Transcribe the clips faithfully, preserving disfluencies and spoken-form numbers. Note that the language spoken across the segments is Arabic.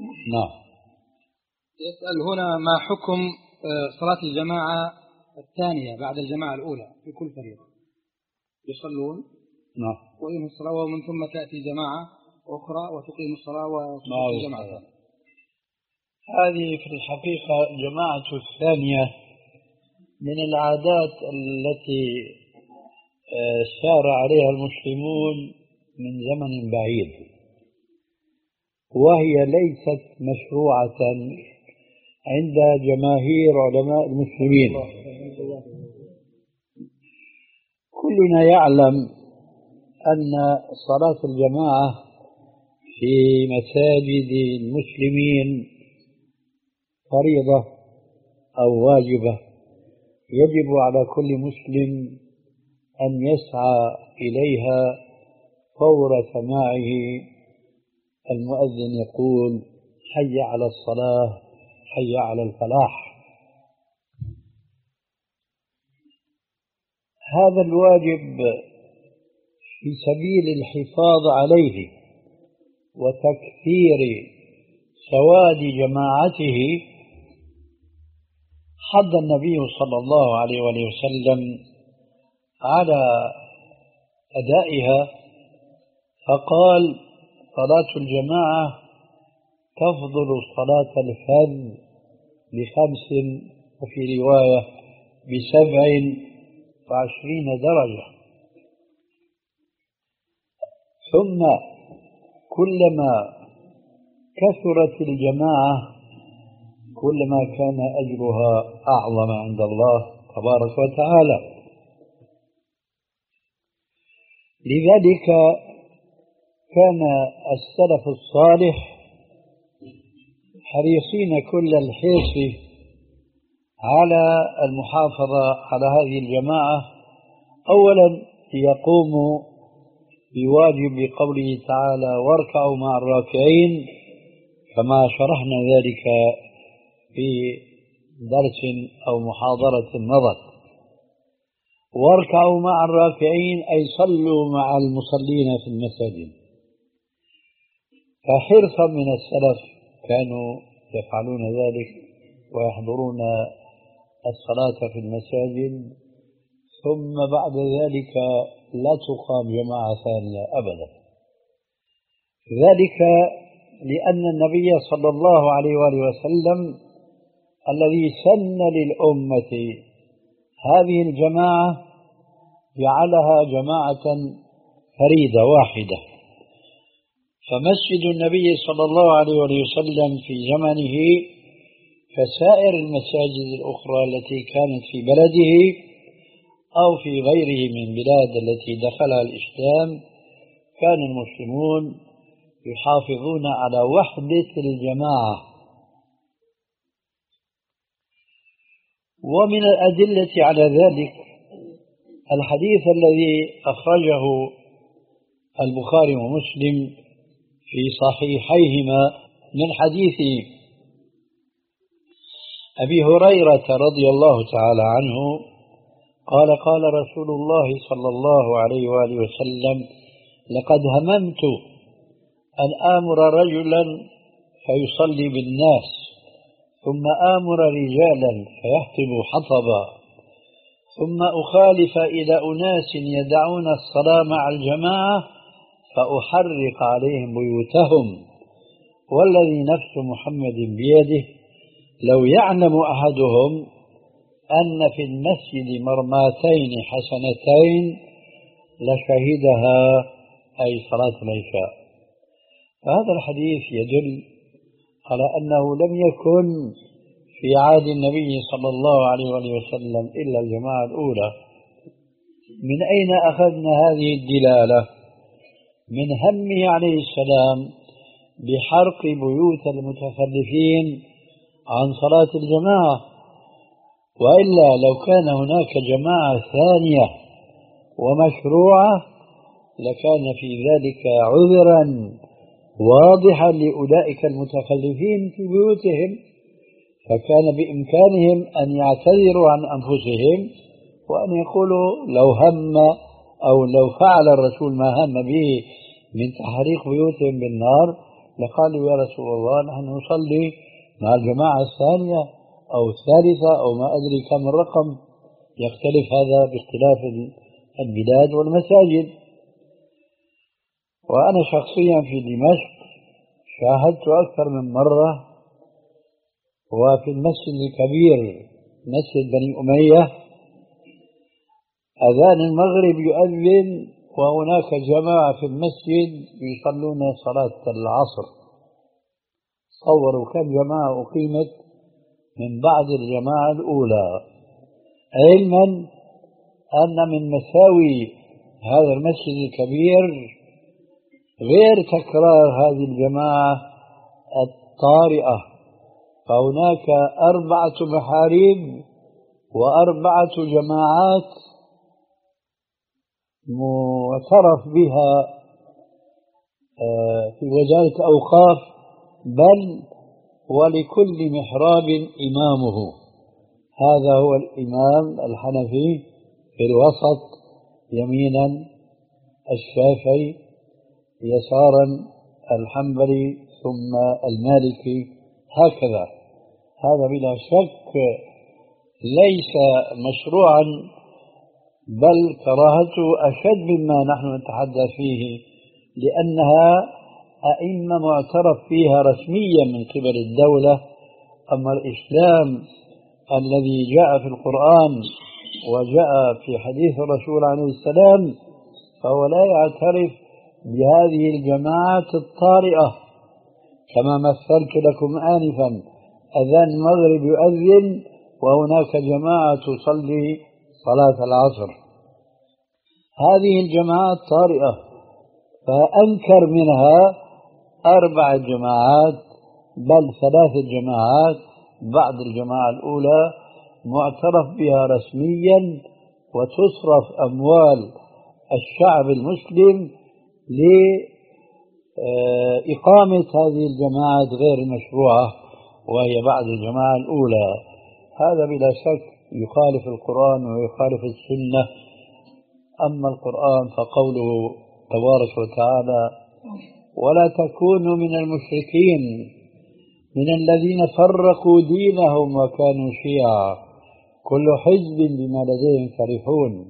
نعم. يسأل هنا ما حكم صلاة الجماعة الثانية بعد الجماعة الأولى في كل فريضة؟ يصلون نعم وينهوا الصلاة ومن ثم تأتي جماعة أخرى وتقيم الصلاة وتقيم الجماعة. هذه في الحقيقة الجماعة الثانية من العادات التي سار عليها المسلمون من زمن بعيد، وهي ليست مشروعة عند جماهير علماء المسلمين. كلنا يعلم أن صلاة الجماعة في مساجد المسلمين فريضة أو واجبة، يجب على كل مسلم أن يسعى إليها فور سماعه المؤذن يقول حي على الصلاة حي على الفلاح. هذا الواجب في سبيل الحفاظ عليه وتكثير سواد جماعته حض النبي صلى الله عليه وسلم على أدائها، فقال صلاة الجماعة تفضل صلاة الفرد بخمس وفي رواية بسبع وعشرين درجة. ثم كلما كثرت الجماعة كلما كان أجرها أعظم عند الله تبارك وتعالى. لذلك كان السلف الصالح حريصين كل الحرص على المحافظة على هذه الجماعة، أولا يقوموا بواجب قوله تعالى واركعوا مع الراكعين، كما شرحنا ذلك في درس أو محاضرة مضت. واركعوا مع الراكعين أي صلوا مع المصلين في المساجد. فحرصا من السلف كانوا يفعلون ذلك ويحضرون الصلاة في المساجد، ثم بعد ذلك لا تقام جماعة ثانية أبدا. ذلك لأن النبي صلى الله عليه وآله وسلم الذي سن للأمة هذه الجماعة جعلها جماعة فريدة واحدة. فمسجد النبي صلى الله عليه وسلم في زمنه كسائر المساجد الأخرى التي كانت في بلده أو في غيره من بلاد التي دخلها الإسلام، كان المسلمون يحافظون على وحدة الجماعة. ومن الأدلة على ذلك الحديث الذي أخرجه البخاري ومسلم في صحيحيهما من حديث أبي هريرة رضي الله تعالى عنه قال قال رسول الله صلى الله عليه وآله وسلم لقد هممت أن آمر رجلا فيصلي بالناس ثم آمر رجالا فيحطب حطبا ثم أخالف إلى أناس يدعون الصلاة مع الجماعة فأحرق عليهم بيوتهم والذي نفس محمد بيده لو يعلم أحدهم أن في المسجد مرماتين حسنتين لشهدها أي صلاة العشاء. فهذا الحديث يدل على أنه لم يكن في عهد النبي صلى الله عليه وسلم إلا الجماعة الأولى. من أين أخذنا هذه الدلالة؟ من همه عليه السلام بحرق بيوت المتخلفين عن صلاة الجماعة، وإلا لو كان هناك جماعة ثانية ومشروعة لكان في ذلك عذرا واضحا لأولئك المتخلفين في بيوتهم، فكان بإمكانهم أن يعتذروا عن أنفسهم وأن يقولوا لو هم أو لو فعل الرسول ما هم به من تحريق بيوتهم بالنار لقالوا يا رسول الله نحن نصلي مع الجماعة الثانية أو الثالثة أو ما أدري كم الرقم، يختلف هذا باختلاف البلاد والمساجد. وأنا شخصيا في دمشق شاهدت أكثر من مرة، وفي المسجد الكبير مسجد بني أمية أذان المغرب يؤذن وهناك جماعة في المسجد يصلون صلاة العصر. تصوروا كم جماعة أقيمت من بعد الجماعة الأولى، علما أن من مساوي هذا المسجد الكبير غير تكرار هذه الجماعة الطارئة، فهناك أربعة محاريب وأربعة جماعات معترف بها في وزارة الأوقاف، بل ولكل محراب إمامه. هذا هو الإمام الحنفي في الوسط يمينا الشافعي، يسارا الحنبلي، ثم المالكي، هكذا. هذا بلا شك ليس مشروعا، بل كراهته أشد مما نحن نتحدث فيه، لأنها أئمة معترف فيها رسميا من قبل الدولة. أما الإسلام الذي جاء في القرآن وجاء في حديث الرسول عليه السلام فهو لا يعترف بهذه الجماعات الطارئة. كما مثلت لكم آنفا، أذان المغرب يؤذن وهناك جماعة تصلي صلاة العصر، هذه الجماعات طارئة، فأنكر منها أربع جماعات بل ثلاث جماعات بعد الجماعة الأولى معترف بها رسميا، وتصرف أموال الشعب المسلم لإقامة هذه الجماعات غير المشروعة وهي بعد الجماعة الأولى. هذا بلا شك يخالف القرآن ويخالف السنة. أما القرآن فقوله تبارك وتعالى: ولا تكونوا من المشركين من الذين فرقوا دينهم وكانوا شيعا كل حزب بما لديهم فرحون.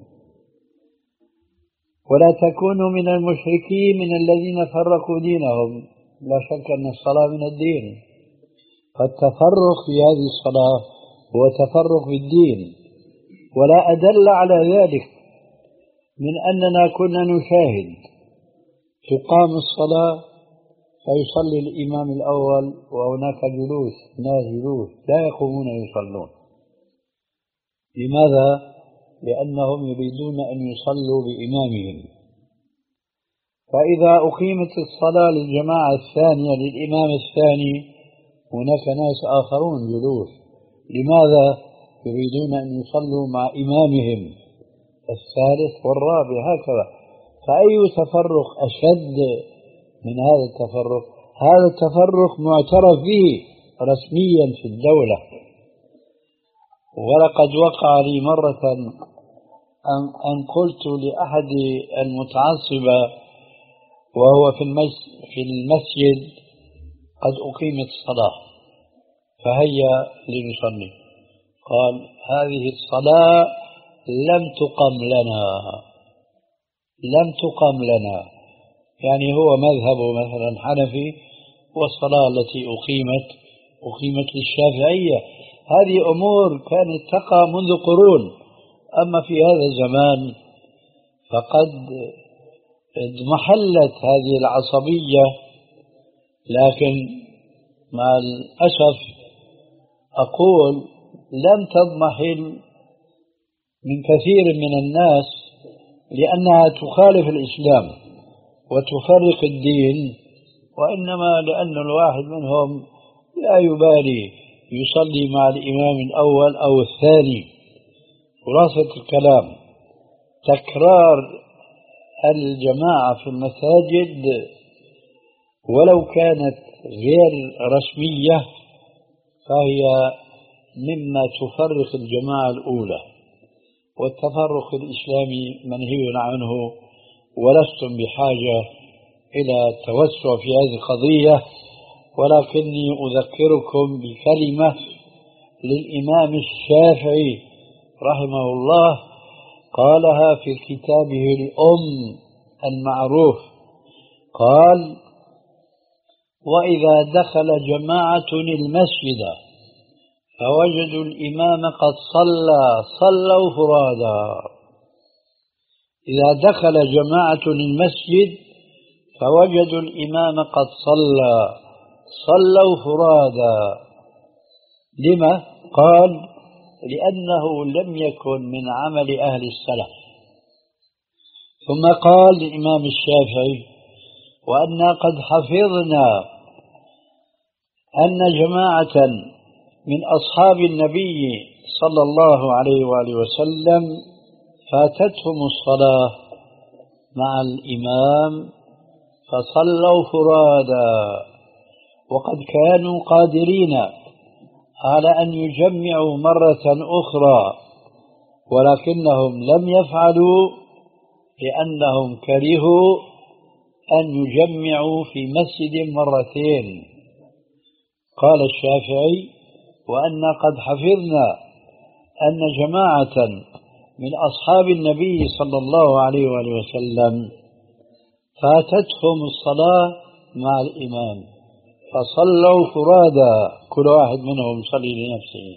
ولا تكونوا من المشركين من الذين فرقوا دينهم، لا شك أن الصلاة من الدين، فالتفرق في هذه الصلاة هو تفرق في الدين. ولا أدل على ذلك من أننا كنا نشاهد تقام الصلاة فيصلي الإمام الأول وهناك جلوس، ناس جلوس لا يقومون يصلون. لماذا؟ لأنهم يريدون أن يصلوا بإمامهم. فإذا أقيمت الصلاة للجماعة الثانية للإمام الثاني هناك ناس آخرون جلوس، لماذا؟ يريدون أن يصلوا مع إمامهم الثالث والرابع، هكذا. فأي تفرق أشد من هذا التفرق؟ هذا التفرق معترف به رسميا في الدولة. ولقد وقع لي مرة أن قلت لأحد المتعصبة وهو في المسجد: قد أقيمت الصلاة فهيا لنصلي. قال: هذه الصلاة لم تقم لنا، لم تقم لنا. يعني هو مذهبه مثلا حنفي، والصلاة التي أقيمت أقيمت للشافعية. هذه أمور كانت تقع منذ قرون. أما في هذا الزمان فقد اضمحلت هذه العصبية، لكن مع الأسف أقول لم تضمحل من كثير من الناس، لأنها تخالف الإسلام وتفرق الدين، وإنما لأن الواحد منهم لا يبالي يصلي مع الإمام الأول أو الثاني. خلاصة الكلام: تكرار الجماعة في المساجد ولو كانت غير رسمية فهي مما تفرق الجماعة الأولى، والتفرق الإسلامي منهي عنه، ولستم بحاجة إلى التوسع في هذه القضية، ولكني أذكركم بكلمة للإمام الشافعي رحمه الله قالها في كتابه الأم المعروف. قال: وإذا دخل جماعة المسجد فوجدوا الإمام قد صلى صلوا فرادا. إذا دخل جماعة المسجد فوجدوا الإمام قد صلى صلوا فرادا. لما؟ قال: لأنه لم يكن من عمل أهل السلف. ثم قال الإمام الشافعي: وأنا قد حفظنا أن جماعة من أصحاب النبي صلى الله عليه وآله وسلم فاتتهم الصلاة مع الإمام فصلوا فرادا، وقد كانوا قادرين على أن يجمعوا مرة أخرى ولكنهم لم يفعلوا لأنهم كرهوا أن يجمعوا في مسجد مرتين. قال الشافعي: وأنا قد حفظنا أن جماعة من أصحاب النبي صلى الله عليه وآله وسلم فاتتهم الصلاة مع الإمام فصلوا فرادا، كل واحد منهم يصلي لنفسه.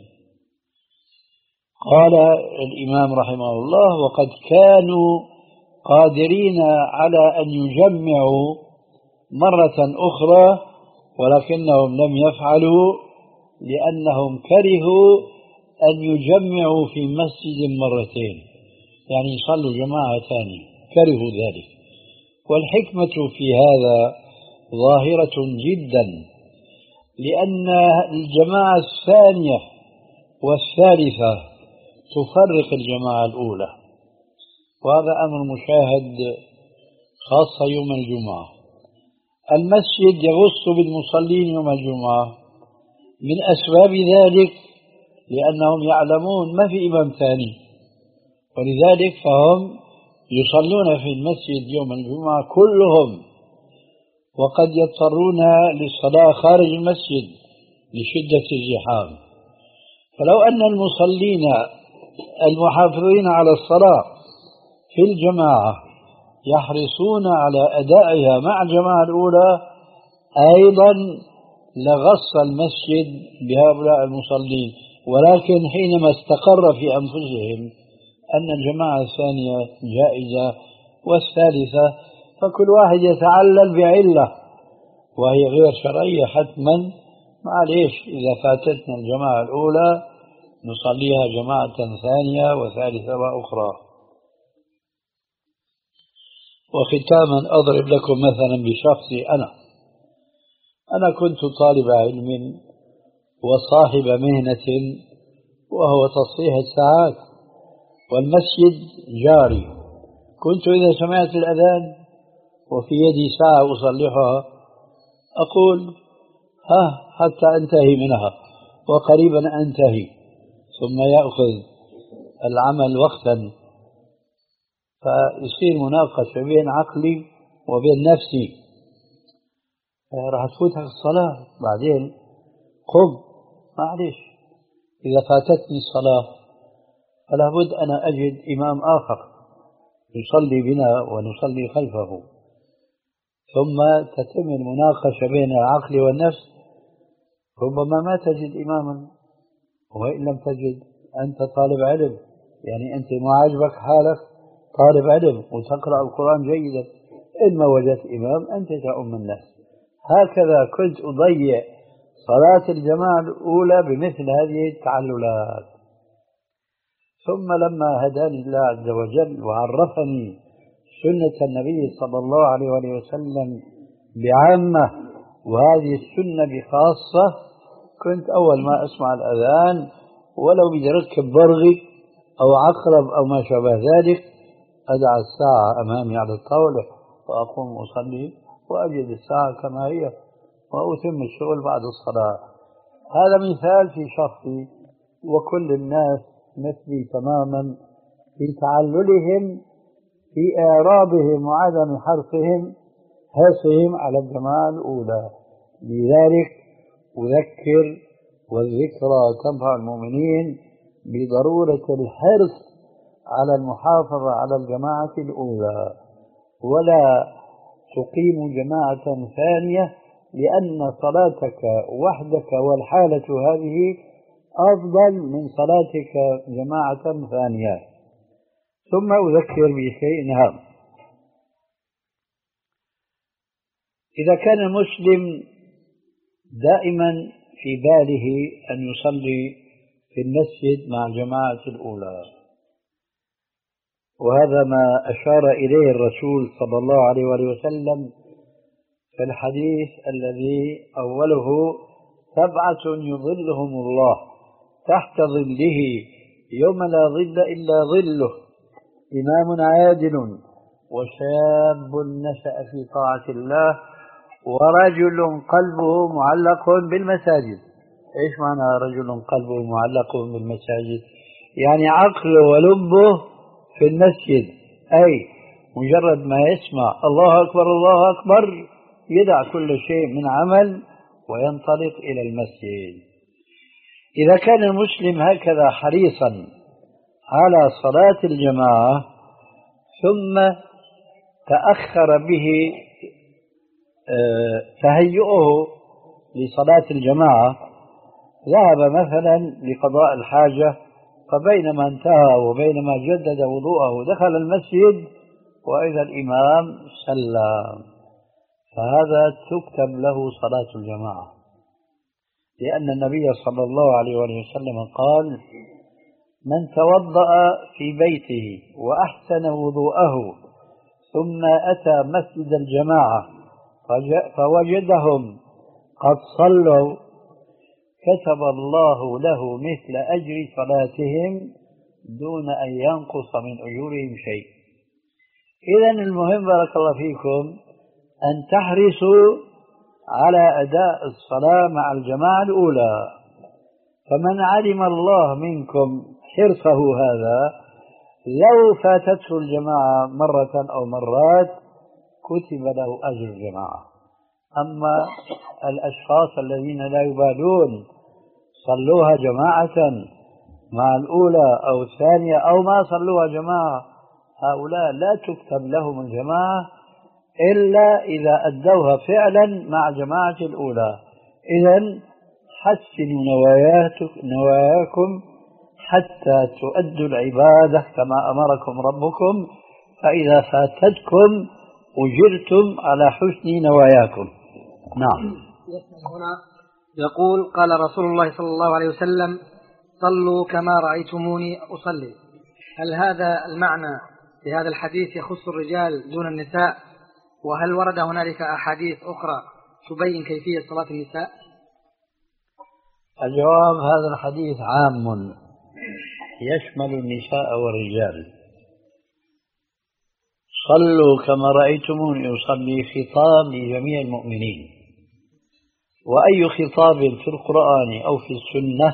قال الإمام رحمه الله: وقد كانوا قادرين على أن يجمعوا مرة أخرى ولكنهم لم يفعلوا لأنهم كرهوا أن يجمعوا في مسجد مرتين، يعني يصلوا جماعة ثانية، كرهوا ذلك. والحكمة في هذا ظاهرة جدا، لأن الجماعة الثانية والثالثة تفرق الجماعة الأولى، وهذا أمر مشاهد خاصة يوم الجمعة. المسجد يغص بالمصلين يوم الجمعة من أسباب ذلك لأنهم يعلمون ما في إمام ثاني، ولذلك فهم يصلون في المسجد يوم الجمعة كلهم، وقد يضطرون للصلاة خارج المسجد لشدة الزحام. فلو أن المصلين المحافظين على الصلاة في الجماعة يحرصون على أدائها مع الجماعة الأولى أيضا لغص المسجد بهؤلاء المصلين، ولكن حينما استقر في أنفسهم أن الجماعة الثانية جائزة والثالثة، فكل واحد يتعلل بعلة وهي غير شرعية حتما. معليش، إذا فاتتنا الجماعة الأولى نصليها جماعة ثانية وثالثة وأخرى. وختاما أضرب لكم مثلا بشخصي أنا أنا كنت طالب علم وصاحب مهنة وهو تصحيح الساعات، والمسجد جاري. كنت إذا سمعت الأذان وفي يدي ساعة أصلحها أقول ها حتى أنتهي منها، وقريبا أنتهي، ثم يأخذ العمل وقتا، فيصير مناقشة بين عقلي وبين نفسي، راح تفوتك الصلاة بعدين، قم معلش. إذا فاتتني الصلاة فلا بد أنا أجد إمام آخر يصلي بنا ونصلي خلفه، ثم تتم المناقشة بين العقل والنفس. ربما ما تجد إماما، وإن لم تجد أنت طالب علم، يعني أنت ما عجبك حالك طالب علم وتقرأ القرآن جيدا، إن ما وجدت إمام أنت تؤم الناس. هكذا كنت أضيع صلاة الجماعة الأولى بمثل هذه التعللات. ثم لما هداني الله عز وجل وعرفني سنة النبي صلى الله عليه وسلم بعامة وهذه السنة بخاصة، كنت أول ما أسمع الأذان ولو بدي أركب برغي أو عقرب أو ما شابه ذلك أدع الساعة أمامي على الطاولة وأقوم أصلي وأجد الساعة كما هي وأتم الشغل بعد الصلاة. هذا مثال في شخصي، وكل الناس مثلي تماما في تعللهم في إعرابهم وعدم حرصهم حرصهم على الجماعة الأولى. لذلك أذكر والذكرى تنفع المؤمنين بضرورة الحرص على المحافظة على الجماعة الأولى، ولا تقيم جماعة ثانية، لأن صلاتك وحدك والحالة هذه أفضل من صلاتك جماعة ثانية. ثم أذكر بشيء هام: إذا كان المسلم دائما في باله أن يصلي في المسجد مع الجماعة الأولى، وهذا ما أشار إليه الرسول صلى الله عليه وآله وسلم في الحديث الذي أوله: سبعة يظلهم الله تحت ظله يوم لا ظل إلا ظله، إمام عادل، وشاب نشأ في طاعة الله، ورجل قلبه معلق بالمساجد. إيش معنى رجل قلبه معلق بالمساجد؟ يعني عقله ولبه في المسجد، أي مجرد ما يسمع الله أكبر الله أكبر يدع كل شيء من عمل وينطلق إلى المسجد. إذا كان المسلم هكذا حريصا على صلاة الجماعة ثم تأخر به تهيئه لصلاة الجماعة، ذهب مثلا لقضاء الحاجة، فبينما انتهى وبينما جدد وضوءه دخل المسجد وإذا الإمام سلم، فهذا تكتب له صلاة الجماعة، لأن النبي صلى الله عليه وسلم قال: من توضأ في بيته وأحسن وضوءه ثم أتى مسجد الجماعة فوجدهم قد صلوا كتب الله له مثل أجر صلاتهم دون أن ينقص من أجورهم شيء. إذن المهم بارك الله فيكم أن تحرصوا على أداء الصلاة مع الجماعة الأولى، فمن علم الله منكم حرصه هذا لو فاتته الجماعة مرة أو مرات كتب له أجر الجماعة. أما الأشخاص الذين لا يبالون صلوها جماعة مع الأولى أو الثانية أو ما صلوها جماعة، هؤلاء لا تكتب لهم الجماعة إلا إذا أدوها فعلا مع جماعة الأولى. إذن حسنوا نواياكم حتى تؤدوا العبادة كما أمركم ربكم، فإذا فاتتكم أجرتم على حسن نواياكم. نعم. هنا يقول: قال رسول الله صلى الله عليه وسلم: صلوا كما رأيتموني أصلي. هل هذا المعنى في هذا الحديث يخص الرجال دون النساء؟ وهل ورد هنالك أحاديث أخرى تبين كيفية صلاة النساء؟ الجواب: هذا الحديث عام يشمل النساء والرجال. صلوا كما رأيتموني أصلي خطاب لجميع المؤمنين، وأي خطاب في القرآن أو في السنة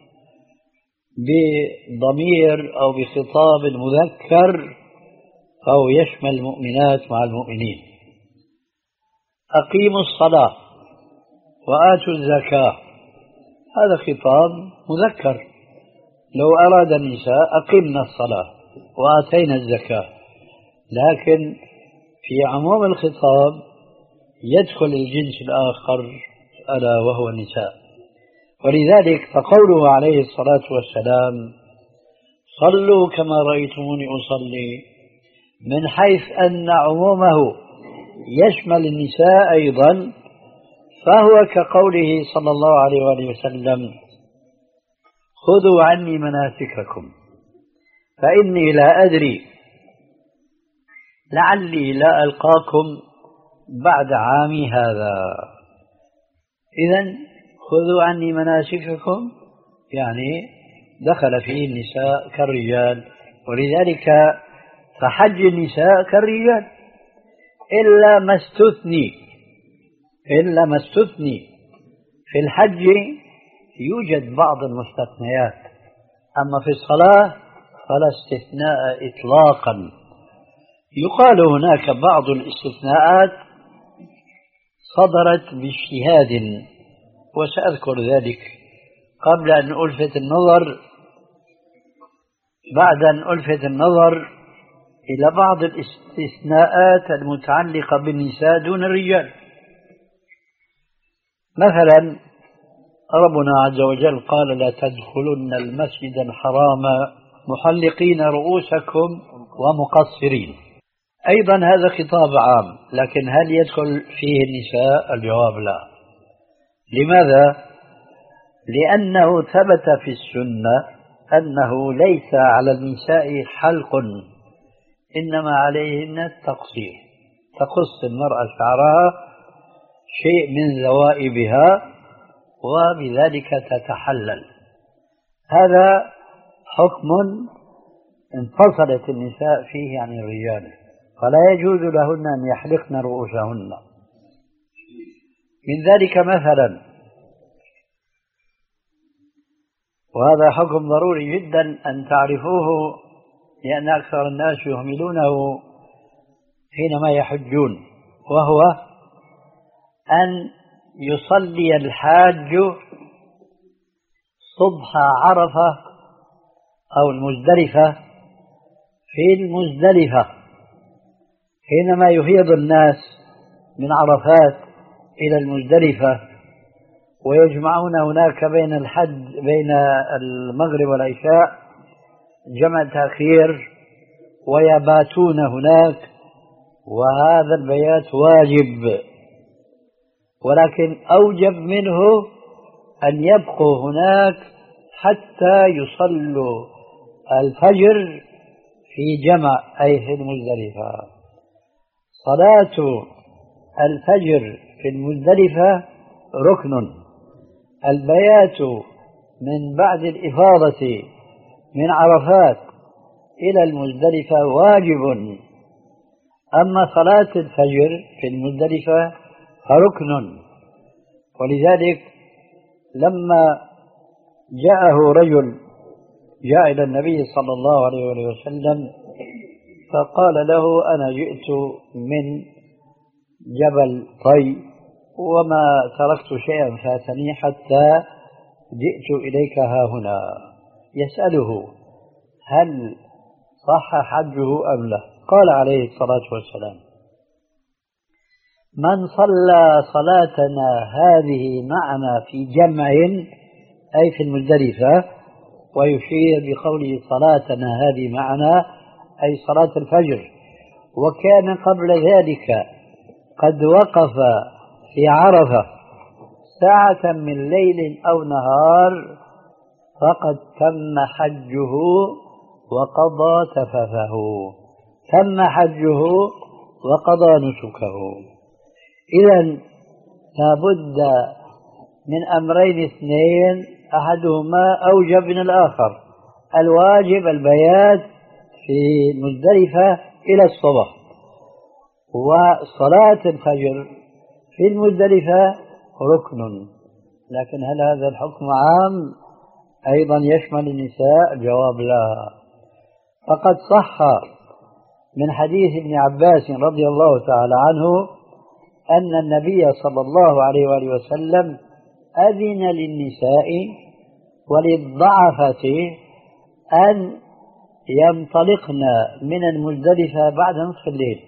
بضمير أو بخطاب المذكر فهو يشمل المؤمنات مع المؤمنين. أقيموا الصلاة وآتوا الزكاة، هذا خطاب مذكر. لو أراد النساء أقمنا الصلاة وآتينا الزكاة، لكن في عموم الخطاب يدخل الجنس الآخر ألا وهو النساء. ولذلك فقوله عليه الصلاة والسلام: صلوا كما رأيتموني أصلي، من حيث أن عمومه يشمل النساء أيضا، فهو كقوله صلى الله عليه وآله وسلم: خذوا عني مناسككم فإني لا أدري لعلي لا ألقاكم بعد عامي هذا. إذن خذوا عني مناسككم يعني دخل فيه النساء كالرجال، ولذلك فحج النساء كالرجال إلا ما استثني إلا ما استثني في الحج يوجد بعض المستثنيات، أما في الصلاة فلا استثناء إطلاقا. يقال هناك بعض الاستثناءات صدرت باجتهاد، وسأذكر ذلك قبل أن ألفت النظر بعد أن ألفت النظر إلى بعض الاستثناءات المتعلقة بالنساء دون الرجال. مثلا ربنا عز وجل قال: لا تدخلن المسجد الحرام محلقين رؤوسكم ومقصرين. أيضا هذا خطاب عام، لكن هل يدخل فيه النساء؟ الجواب لا. لماذا؟ لأنه ثبت في السنة أنه ليس على النساء حلق، إنما عليهن التقصير، تقص المرأة شعرها شيء من ذوائبها وبذلك تتحلل. هذا حكم انفصلت النساء فيه عن الرجال، فلا يجوز لهن أن يحلقن رؤوسهن. من ذلك مثلا، وهذا حكم ضروري جدا أن تعرفوه لأن أكثر الناس يهملونه حينما يحجون، وهو أن يصلي الحاج صبح عرفة أو المزدلفة في المزدلفة حينما يفيض الناس من عرفات إلى المزدلفة ويجمعون هناك بين الحج بين المغرب والعشاء جمع تأخير ويباتون هناك، وهذا البيات واجب، ولكن أوجب منه أن يبقوا هناك حتى يصلوا الفجر في جمع أي في المزدلفة. صلاة الفجر في المزدلفة ركن، البيات من بعد الإفاضة من عرفات إلى المزدلفة واجب، أما صلاة الفجر في المزدلفة فركن. ولذلك لما جاءه رجل جاء إلى النبي صلى الله عليه وسلم فقال له: أنا جئت من جبل طي وما تركت شيئا فاتني حتى جئت إليك ها هنا. يسأله: هل صح حجه أم لا؟ قال عليه الصلاة والسلام: من صلى صلاتنا هذه معنا في جمع أي في المزدلفة، ويشير بقوله صلاتنا هذه معنا أي صلاة الفجر، وكان قبل ذلك قد وقف في عرفة ساعة من ليل أو نهار فقد تم حجه وقضى تفثه، تم حجه وقضى نسكه. إذن لابد من أمرين اثنين أحدهما أوجب من الآخر. الواجب البيات في مزدلفة إلى الصبح، وصلاة الفجر في المزدلفة ركن. لكن هل هذا الحكم عام أيضا يشمل النساء؟ الجواب لا. فقد صح من حديث ابن عباس رضي الله تعالى عنه أن النبي صلى الله عليه وآله وسلم أذن للنساء وللضعفة أن ينطلقن من المزدلفة بعد نصف الليل.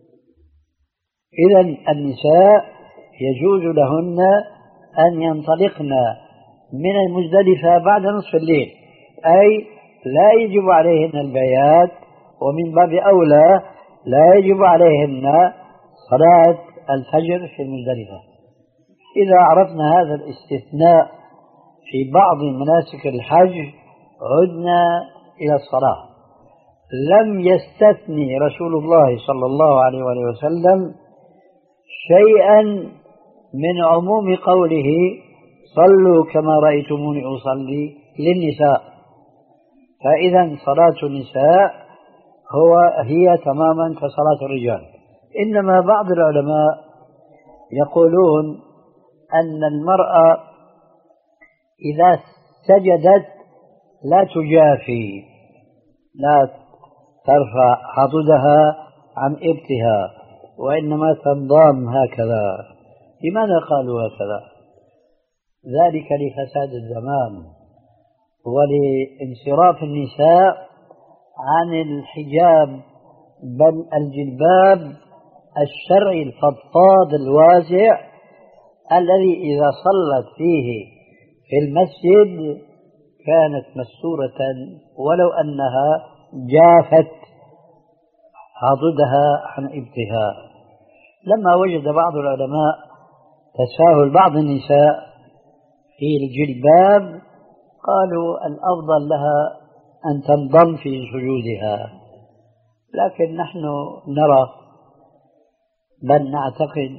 إذن النساء يجوز لهن أن ينطلقن من المزدلفة بعد نصف الليل، أي لا يجب عليهن البيات، ومن باب أولى لا يجب عليهن صلاة الفجر في المزدلفة. إذا عرفنا هذا الاستثناء في بعض مناسك الحج عدنا إلى الصلاة. لم يستثني رسول الله صلى الله عليه وسلم شيئا من عموم قوله صلوا كما رأيتموني أصلي للنساء، فإذا صلاة النساء هو هي تماما كصلاة الرجال. إنما بعض العلماء يقولون أن المرأة إذا سجدت لا تجافي، لا ترفع حدودها عن إبتها، وإنما تنضام هكذا، لماذا قالوا هكذا؟ ذلك لفساد الزمان ولانصراف النساء عن الحجاب، بل الجلباب الشرعي الفضفاض الواسع الذي إذا صلت فيه في المسجد كانت مستورة ولو أنها جافت عضدها عن ابتهاء. لما وجد بعض العلماء تساهل بعض النساء في الجلباب قالوا الأفضل لها أن تنضم في سجودها، لكن نحن نرى بل نعتقد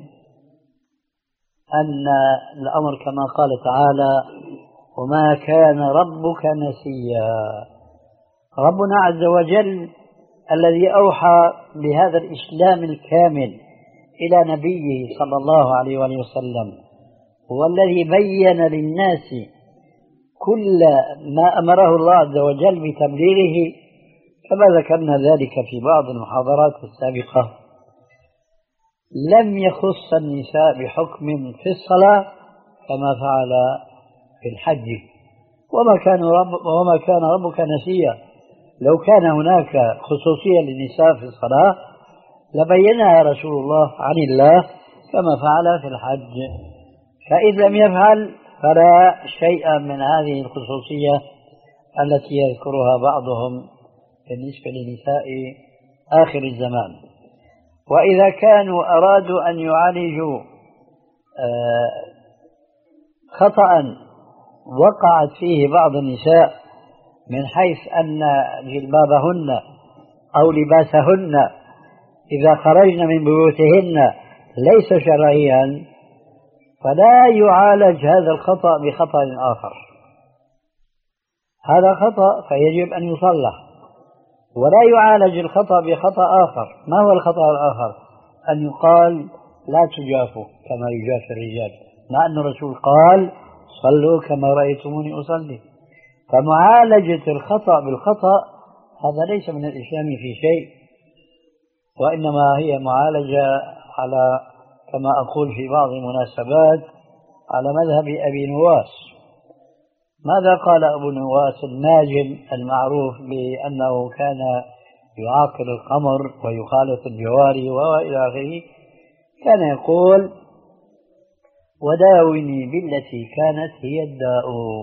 أن الأمر كما قال تعالى: وما كان ربك نسيا. ربنا عز وجل الذي أوحى بهذا الإسلام الكامل إلى نبيه صلى الله عليه وآله وسلم، والذي بين للناس كل ما أمره الله عز وجل بتبليغه، كما ذكرنا ذلك في بعض المحاضرات السابقة، لم يخص النساء بحكم في الصلاة كما فعل في الحج. وما كان رب وما كان ربك نسيا. لو كان هناك خصوصية للنساء في الصلاة لبينها رسول الله عن الله كما فعل في الحج، فإذا لم يفعل فلا شيء من هذه الخصوصية التي يذكرها بعضهم بالنسبة لنساء آخر الزمان. وإذا كانوا أرادوا أن يعالجوا خطأ وقعت فيه بعض النساء من حيث أن جلبابهن أو لباسهن إذا خرجن من بيوتهن ليس شرعيا، فلا يعالج هذا الخطأ بخطأ آخر. هذا خطأ فيجب أن يصلح، ولا يعالج الخطأ بخطأ آخر. ما هو الخطأ الآخر؟ أن يقال لا تجافوا كما يجاف الرجال، مع أن الرسول قال: صلوا كما رأيتموني أصلي. فمعالجة الخطأ بالخطأ هذا ليس من الإسلام في شيء، وإنما هي معالجة على كما أقول في بعض المناسبات على مذهب أبي نواس. ماذا قال أبو نواس الناجم المعروف بأنه كان يعاقل الخمر ويخالط الجواري وإلى آخره؟ كان يقول: وداوني بالتي كانت هي الداء.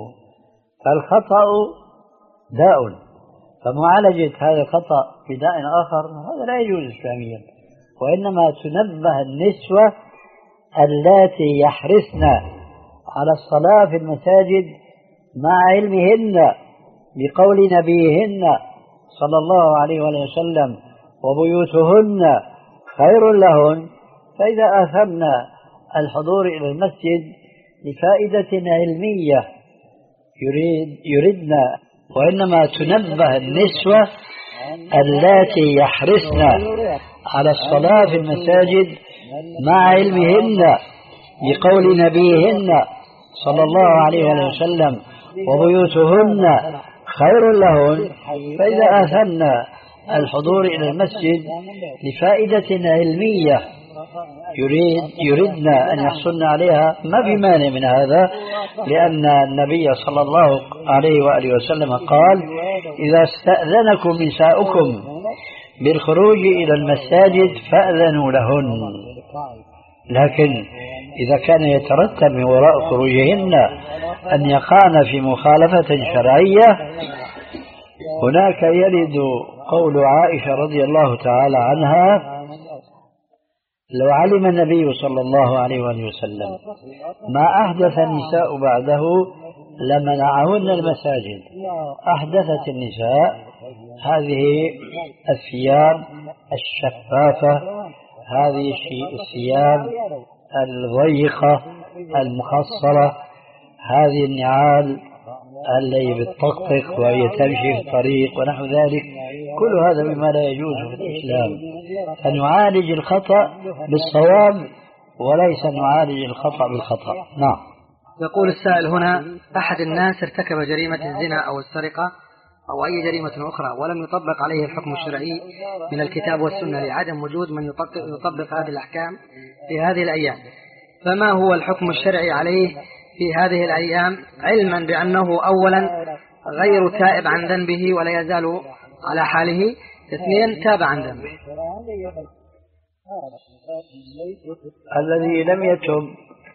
فالخطأ داء، فمعالجة هذا الخطأ بداء آخر هذا لا يجوز إسلاميا، وإنما تنبه النسوة اللاتي يحرصن على الصلاة في المساجد مع علمهن بقول نبيهن صلى الله عليه وسلم: وبيوتهن خير لهن، فإذا آثرن الحضور إلى المسجد لفائدة علمية يريد يردن. وإنما تنبه النسوة اللاتي يحرصن على الصلاة في المساجد مع علمهن بقول نبيهن صلى الله عليه وسلم: وبيوتهن خير لهن، فإذا آثرن الحضور إلى المسجد لفائدة علمية يريد يردن أن يحصلن عليها، ما بمانع من هذا، لأن النبي صلى الله عليه وآله وسلم قال: إذا استأذنكم نساؤكم بالخروج إلى المساجد فأذنوا لهن. لكن إذا كان يترتب من وراء خروجهن أن يقعن في مخالفة شرعية، هناك يرد قول عائشة رضي الله تعالى عنها: لو علم النبي صلى الله عليه وسلم ما أحدث النساء بعده لمنعهن المساجد. أحدثت النساء هذه الثياب الشفافة، هذه الثياب الضيقة المخصرة، هذه النعال التي بتطقطق وهي تمشي في الطريق ونحو ذلك، كل هذا مما لا يجوز في الإسلام. فنعالج الخطأ بالصواب وليس نعالج الخطأ بالخطأ. نعم. يقول السائل هنا: أحد الناس ارتكب جريمة الزنا أو السرقة أو أي جريمة أخرى ولم يطبق عليه الحكم الشرعي من الكتاب والسنة لعدم وجود من يطبق, يطبق هذه الأحكام في هذه الأيام، فما هو الحكم الشرعي عليه في هذه الأيام، علما بأنه أولا غير تائب عن ذنبه ولا يزال على حاله، اثنين تاب عن ذنبه؟ الذي لم يتب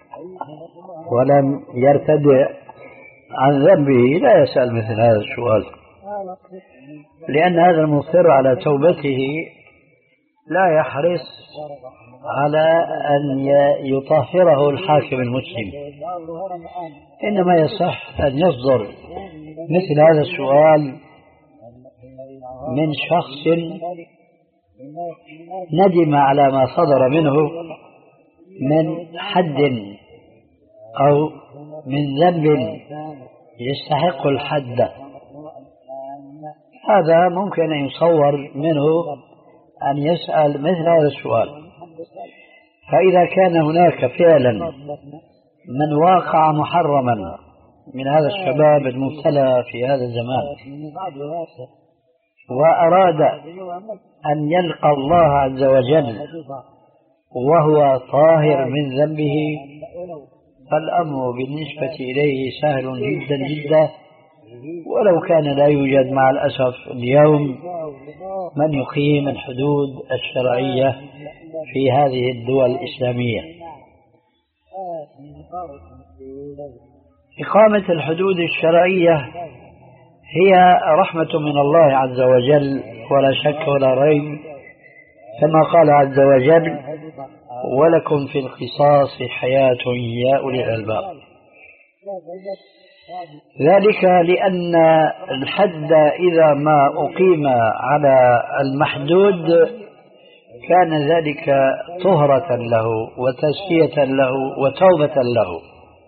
ولم يرتدع عن ذنبه لا يسأل مثل هذا السؤال، لأن هذا المصر على توبته لا يحرص على أن يطهره الحاكم المسلم، إنما يصح أن يصدر مثل هذا السؤال من شخص ندم على ما صدر منه من حد أو من ذنب يستحق الحد. هذا ممكن أن يصور منه أن يسأل مثل هذا السؤال. فإذا كان هناك فعلا من واقع محرما من هذا الشباب المبتلى في هذا الزمان وأراد أن يلقى الله عز وجل وهو طاهر من ذنبه، فالأمر بالنسبة إليه سهل جدا جدا، ولو كان لا يوجد مع الأسف اليوم من يقيم الحدود الشرعية في هذه الدول الإسلامية. إقامة الحدود الشرعية هي رحمة من الله عز وجل ولا شك ولا ريب، كما قال عز وجل: ولكم في القصاص حياة يا أولي الألباب. ذلك لأن الحد إذا ما أقيم على المحدود كان ذلك طهرة له وتزكية له وتوبة له.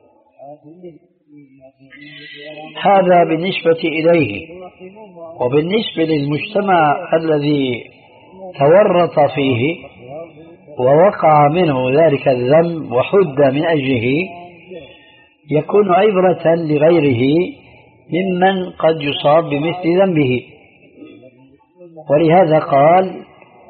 هذا بالنسبة إليه. وبالنسبة للمجتمع الذي تورط فيه ووقع منه ذلك الذنب وحد من أجله، يكون عبرة لغيره ممن قد يصاب بمثل ذنبه. ولهذا قال: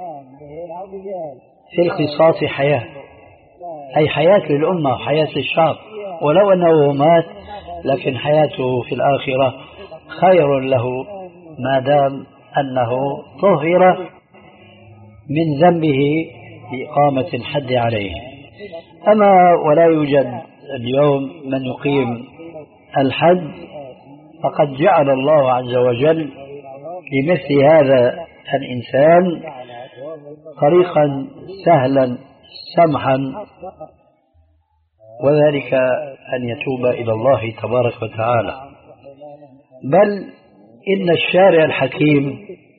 في القصاص حياة، أي حياة للأمة وحياة للشعب، ولو أنه مات لكن حياته في الآخرة خير له ما دام أنه طهر من ذنبه بإقامة الحد عليه. أما ولا يوجد اليوم من يقيم الحد، فقد جعل الله عز وجل لمثل هذا الإنسان طريقا سهلا سمحا، وذلك أن يتوب إلى الله تبارك وتعالى. بل إن الشارع الحكيم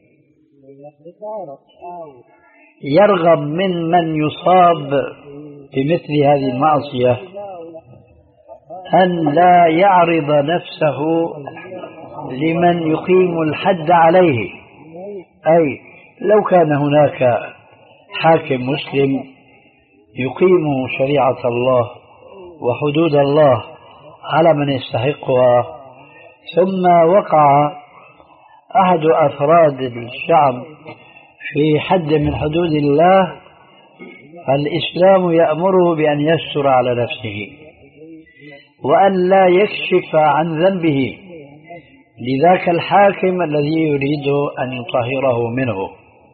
يرغب من من يصاب بمثل هذه المعصية أن لا يعرض نفسه لمن يقيم الحد عليه. أي لو كان هناك حاكم مسلم يقيم شريعة الله وحدود الله على من يستحقها، ثم وقع أحد أفراد الشعب في حد من حدود الله، فالإسلام يأمره بأن يستر على نفسه وأن لا يكشف عن ذنبه لذاك الحاكم الذي يريد أن يطهره منه.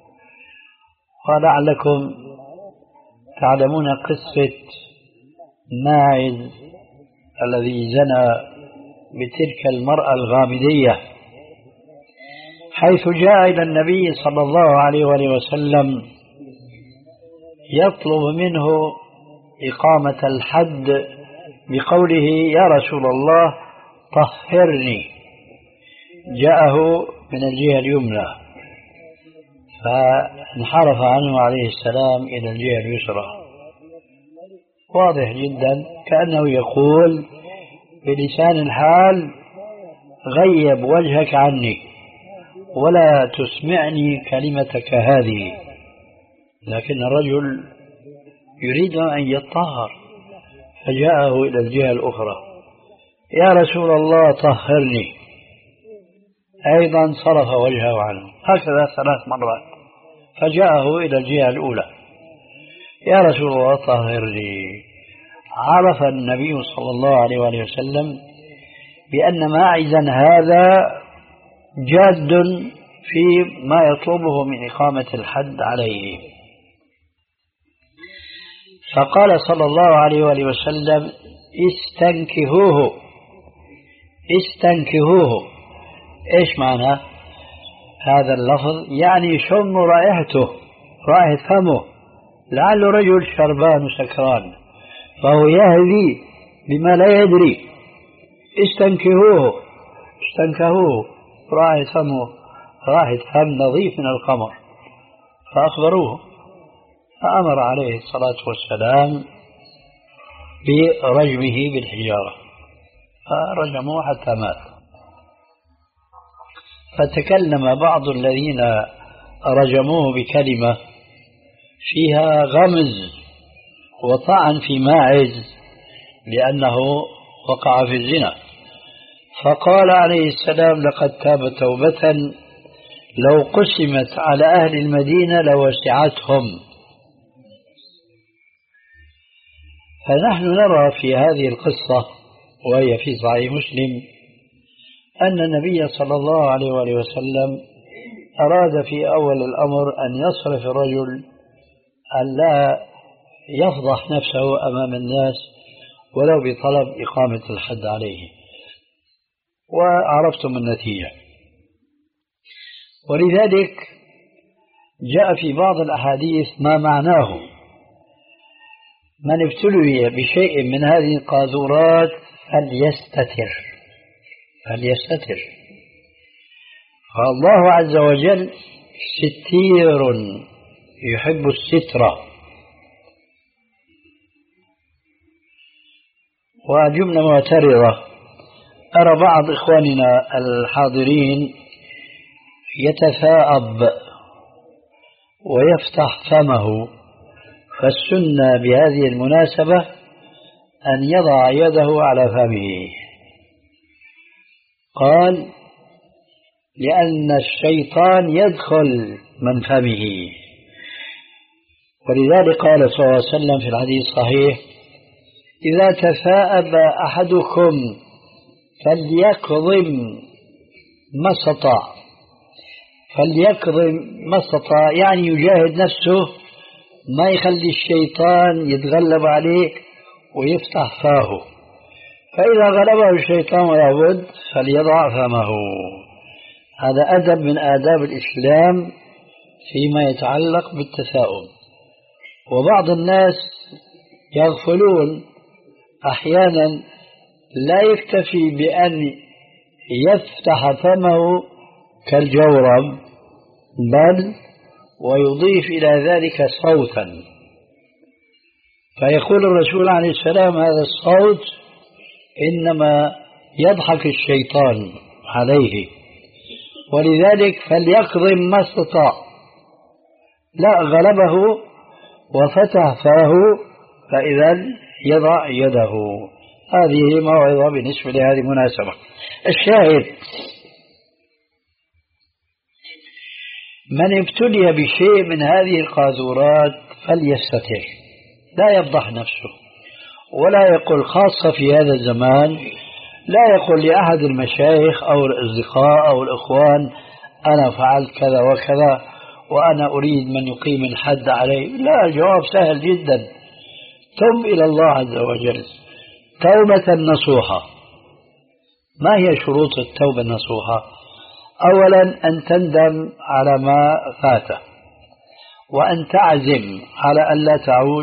ولعلكم تعلمون قصة ماعز الذي زنى بتلك المرأة الغامدية، حيث جاء إلى النبي صلى الله عليه وآله وسلم يطلب منه إقامة الحد بقوله: يا رسول الله طهرني. جاءه من الجهة اليمنى، فانحرف عنه عليه السلام إلى الجهة اليسرى. واضح جدا كأنه يقول بلسان الحال: غيب وجهك عني ولا تسمعني كلمتك هذه. لكن الرجل يريد أن يطهر، فجاءه إلى الجهة الأخرى: يا رسول الله طهرني. أيضا صرف وجهه عنه، هكذا ثلاث مرات. فجاءه إلى الجهة الأولى: يا رسول الله طهرني. عرف النبي صلى الله عليه وآله وسلم بأن ماعزا هذا جاد في ما يطلبه من إقامة الحد عليه، فقال صلى الله عليه وآله وسلم استنكهوه. استنكهوه إيش معنى هذا اللفظ؟ يعني شم رائحته، رائحة فمه، لعل رجل شربان وسكران فهو يهوي بما لا يدري. استنكهوه، استنكهوه، رائحة فمه رائحة فم نظيف من الخمر، فأخبروه، فأمر عليه الصلاة والسلام برجمه بالحجارة، فرجموه حتى مات. فتكلم بعض الذين رجموه بكلمة فيها غمز وطعن في ماعز لأنه وقع في الزنا، فقال عليه السلام لقد تاب توبة لو قسمت على أهل المدينة لوسعتهم. فنحن نرى في هذه القصة وهي في صحيح مسلم أن النبي صلى الله عليه وآله وسلم أراد في أول الأمر أن يصرف الرجل أن لا يفضح نفسه أمام الناس ولو بطلب إقامة الحد عليه، وعرفتم النتيجة. ولذلك جاء في بعض الأحاديث ما معناه: من ابتلي بشيء من هذه القاذورات فليستتر، فليستتر. فالله عز وجل ستير يحب الستر. وجملة معترضة، أرى بعض إخواننا الحاضرين يتثاءب ويفتح فمه، فالسنة بهذه المناسبة أن يضع يده على فمه. قال لأن الشيطان يدخل من فمه، ولذلك قال صلى الله عليه وسلم في الحديث الصحيح: إذا تثاءب أحدكم فليكظم ما استطاع. فليكظم ما استطاع يعني يجاهد نفسه، ما يخلي الشيطان يتغلب عليه ويفتح فاه. فإذا غلبه الشيطان ولا بد فليضع فمه. هذا أدب من آداب الإسلام فيما يتعلق بالتثاؤب. وبعض الناس يغفلون أحيانا، لا يكتفي بأن يفتح فمه كالجورب، بل ويضيف إلى ذلك صوتا، فيقول الرسول عليه السلام: هذا الصوت إنما يضحك الشيطان عليه، ولذلك فليكظم ما استطاع. لا، غلبه وفتح فاه فإذا يضع يده. هذه موعظة بالنسبة لهذه المناسبة. الشاهد: من ابتلي بشيء من هذه القاذورات فليستتر، لا يفضح نفسه، ولا يقول، خاصة في هذا الزمان، لا يقول لأحد المشايخ أو الأصدقاء أو الإخوان: أنا فعلت كذا وكذا وأنا أريد من يقيم الحد عليه. لا، الجواب سهل جدا: تب إلى الله عز وجل توبة نصوحة. ما هي شروط التوبة النصوحة؟ أولا أن تندم على ما فات، وأن تعزم على أن لا تعود،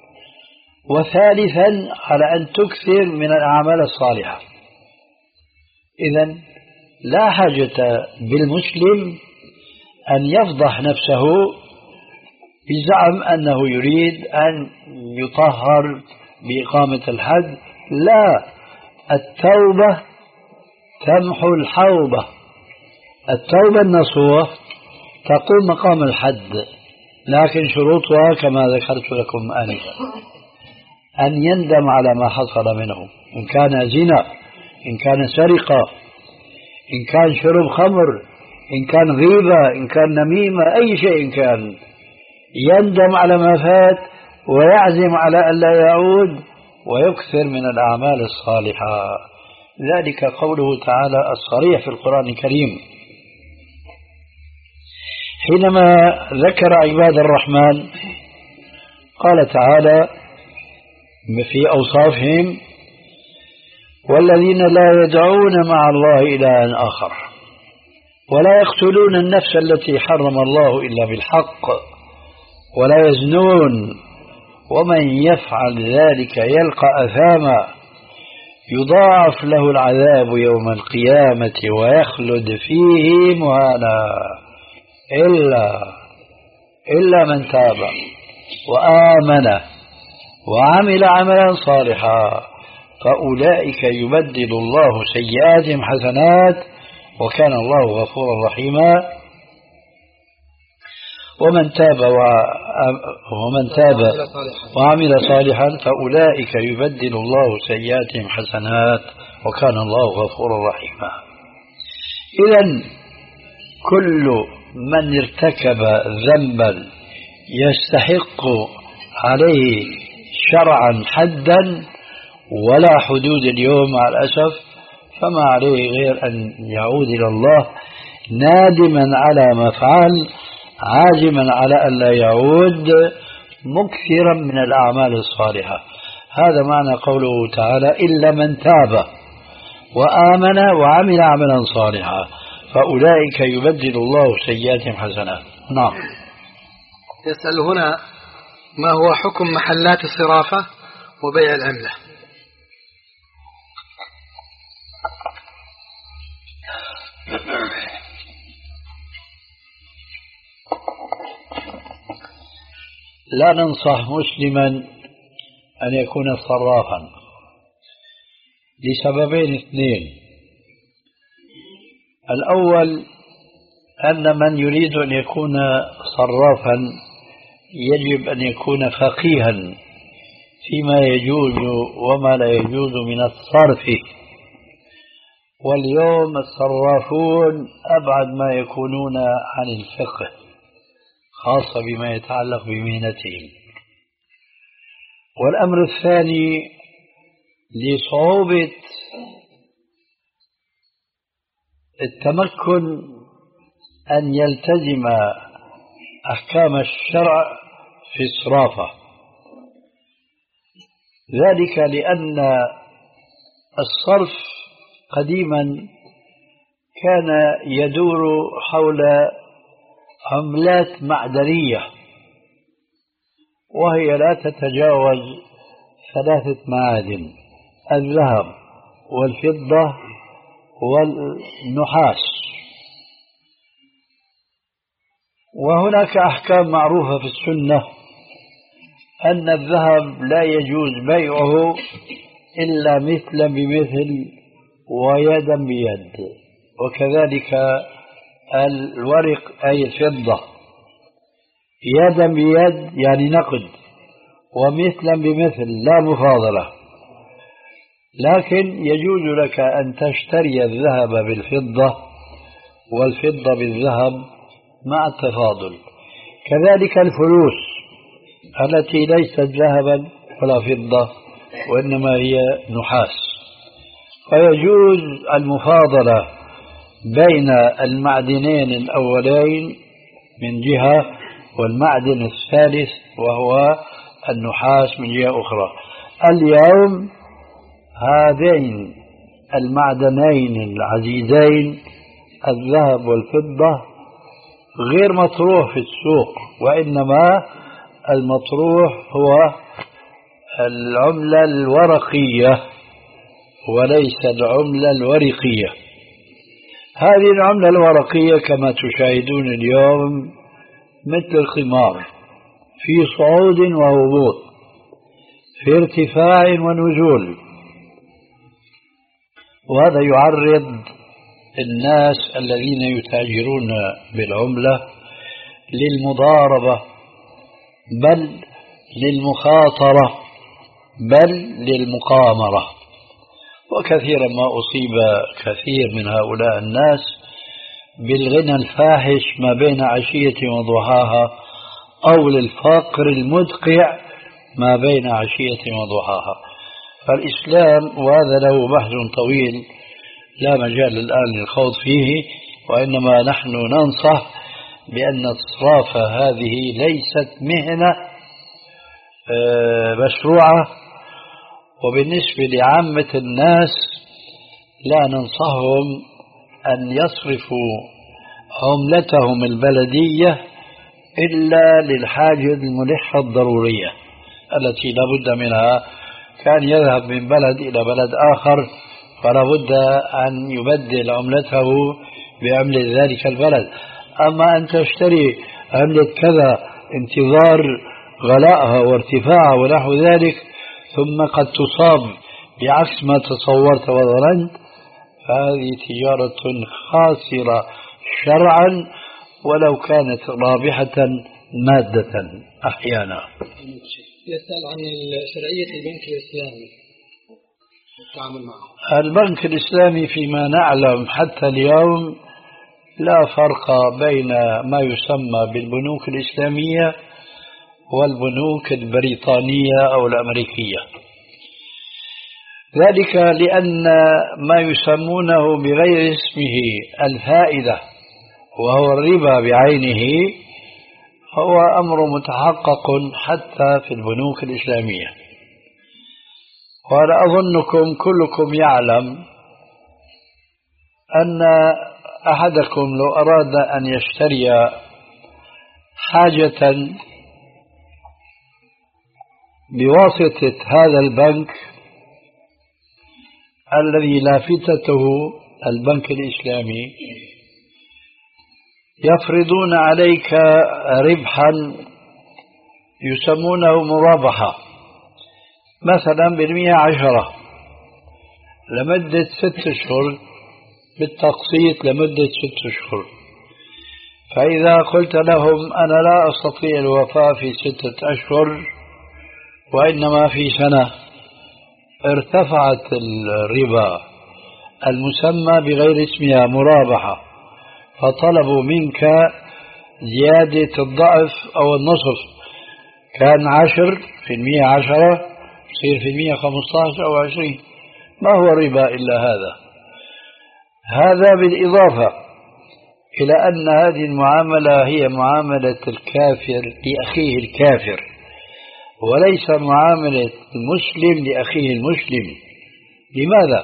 وثالثا على أن تكثر من الأعمال الصالحة. إذن لا حاجة بالمسلم أن يفضح نفسه بزعم أنه يريد أن يطهر بإقامة الحد. لا، التوبة تمحو الحوبة. التوبة النصوح تقوم مقام الحد، لكن شروطها كما ذكرت لكم آنفا: أن يندم على ما حصل منه، إن كان زنا، إن كان سرقة، إن كان شرب خمر، إن كان غيبة، إن كان نميمة، أي شيء كان، يندم على ما فات ويعزم على أن لا يعود، ويكثر من الأعمال الصالحة. ذلك قوله تعالى الصريح في القرآن الكريم حينما ذكر عباد الرحمن قال تعالى في أوصافهم والذين لا يدعون مع الله إلها آخر ولا يقتلون النفس التي حرم الله إلا بالحق ولا يزنون ومن يفعل ذلك يلقى أثاما يضاعف له العذاب يوم القيامة ويخلد فيه مهانا إلا إلا من تاب وآمن وعمل عملا صالحا فأولئك يبدل الله سيئاتهم حسنات وكان الله غفورا رحيما ومن تاب ومن تاب وعمل صالحا فأولئك يبدل الله سيئاتهم حسنات وكان الله غفورا رحيما. إذن كل من ارتكب ذنبا يستحق عليه شرعا حدا ولا حدود اليوم مع الأسف فما عليه غير أن يعود إلى الله نادما على ما فعل عازما على أن لا يعود مكثرا من الأعمال الصالحة. هذا معنى قوله تعالى إلا من تاب وآمن وعمل عملا صالحا فأولئك يبدل الله سيئاتهم حسنات. نعم. يسأل هنا ما هو حكم محلات الصرافة وبيع العملة؟ لا ننصح مسلما أن يكون صرافا لسببين اثنين. الأول أن من يريد أن يكون صرافا يجب أن يكون فقيها فيما يجوز وما لا يجوز من الصرف، واليوم الصرافون أبعد ما يكونون عن الفقه خاصة بما يتعلق بمهنتهم. والأمر الثاني لصعوبة التمكن أن يلتزم أحكام الشرع في الصرافة، ذلك لأن الصرف قديما كان يدور حول عملات معدنية وهي لا تتجاوز ثلاثة معادن: الذهب والفضة والنحاس. وهناك أحكام معروفة في السنة أن الذهب لا يجوز بيعه إلا مثلا بمثل ويدا بيد، وكذلك الورق أي الفضة يدا بيد يعني نقد، ومثلا بمثل لا مفاضلة. لكن يجوز لك أن تشتري الذهب بالفضة والفضة بالذهب مع التفاضل. كذلك الفلوس التي ليست ذهبا ولا فضة وإنما هي نحاس، فيجوز المفاضلة بين المعدنين الأولين من جهة والمعدن الثالث وهو النحاس من جهة أخرى. اليوم هذين المعدنين العزيزين الذهب والفضة غير مطروح في السوق، وإنما المطروح هو العملة الورقية وليس العملة الورقية. هذه العملة الورقية كما تشاهدون اليوم مثل الخمار في صعود وهبوط، في ارتفاع ونزول، وهذا يعرض الناس الذين يتاجرون بالعملة للمضاربة، بل للمخاطرة، بل للمقامرة. وكثيرا ما أصيب كثير من هؤلاء الناس بالغنى الفاحش ما بين عشية وضحاها، أو للفقر المدقع ما بين عشية وضحاها. فالإسلام، وهذا له بحث طويل لا مجال الآن للخوض فيه، وإنما نحن ننصح بأن الصرافة هذه ليست مهنة مشروعة، وبالنسبة لعامة الناس لا ننصحهم أن يصرفوا عملتهم البلدية إلا للحاجة الملحة الضرورية التي لا بد منها، كان يذهب من بلد إلى بلد آخر فلا بد أن يبدل عملته بعملة ذلك البلد. أما أن تشتري عملة كذا انتظار غلاءها وارتفاعها ونحو ذلك ثم قد تصاب بعكس ما تصورت وظننت، فهذه تجارة خاسرة شرعا ولو كانت رابحة مادة أحيانا. يسأل عن شرعية البنك الإسلامي والتعامل معه. البنك الإسلامي فيما نعلم حتى اليوم لا فرق بين ما يسمى بالبنوك الإسلامية والبنوك البريطانية أو الأمريكية، ذلك لأن ما يسمونه بغير اسمه الفائدة وهو الربا بعينه هو أمر متحقق حتى في البنوك الإسلامية. وأنا أظنكم كلكم يعلم أن أحدكم لو أراد أن يشتري حاجة بواسطة هذا البنك الذي لافتته البنك الإسلامي، يفرضون عليك ربحا يسمونه مرابحة، مثلا بالمئة عشرة لمدة ست أشهر بالتقسيط لمدة ست أشهر. فإذا قلت لهم أنا لا أستطيع الوفاء في ستة أشهر وإنما في سنة، ارتفعت الربا المسمى بغير اسمها مرابحة، فطلبوا منك زيادة الضعف أو النصف، كان عشر في المئة عشرة يصير في المئة خمسة عشر أو عشرين. ما هو الربا إلا هذا؟ هذا بالإضافة إلى أن هذه المعاملة هي معاملة الكافر لأخيه الكافر وليس معاملة المسلم لأخيه المسلم. لماذا؟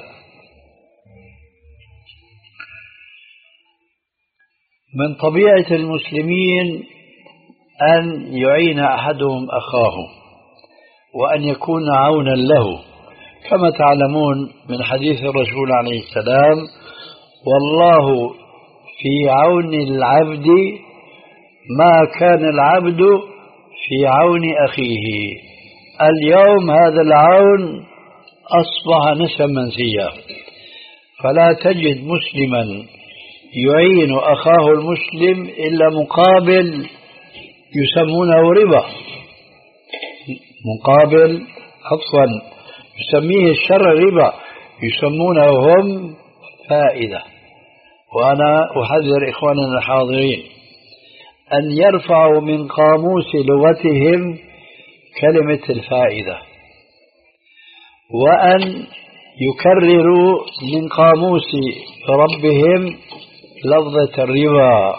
من طبيعة المسلمين أن يعين أحدهم أخاه وأن يكون عونا له، كما تعلمون من حديث الرسول عليه السلام: والله في عون العبد ما كان العبد في عون أخيه. اليوم هذا العون أصبح نسا منسيا، فلا تجد مسلما يعين أخاه المسلم إلا مقابل يسمونه ربا، مقابل عفوا يسميه الشرع ربا، يسمونه هم فائدة. وأنا أحذر إخواننا الحاضرين أن يرفعوا من قاموس لغتهم كلمة الفائدة، وأن يكرروا من قاموس ربهم لفظة الربا،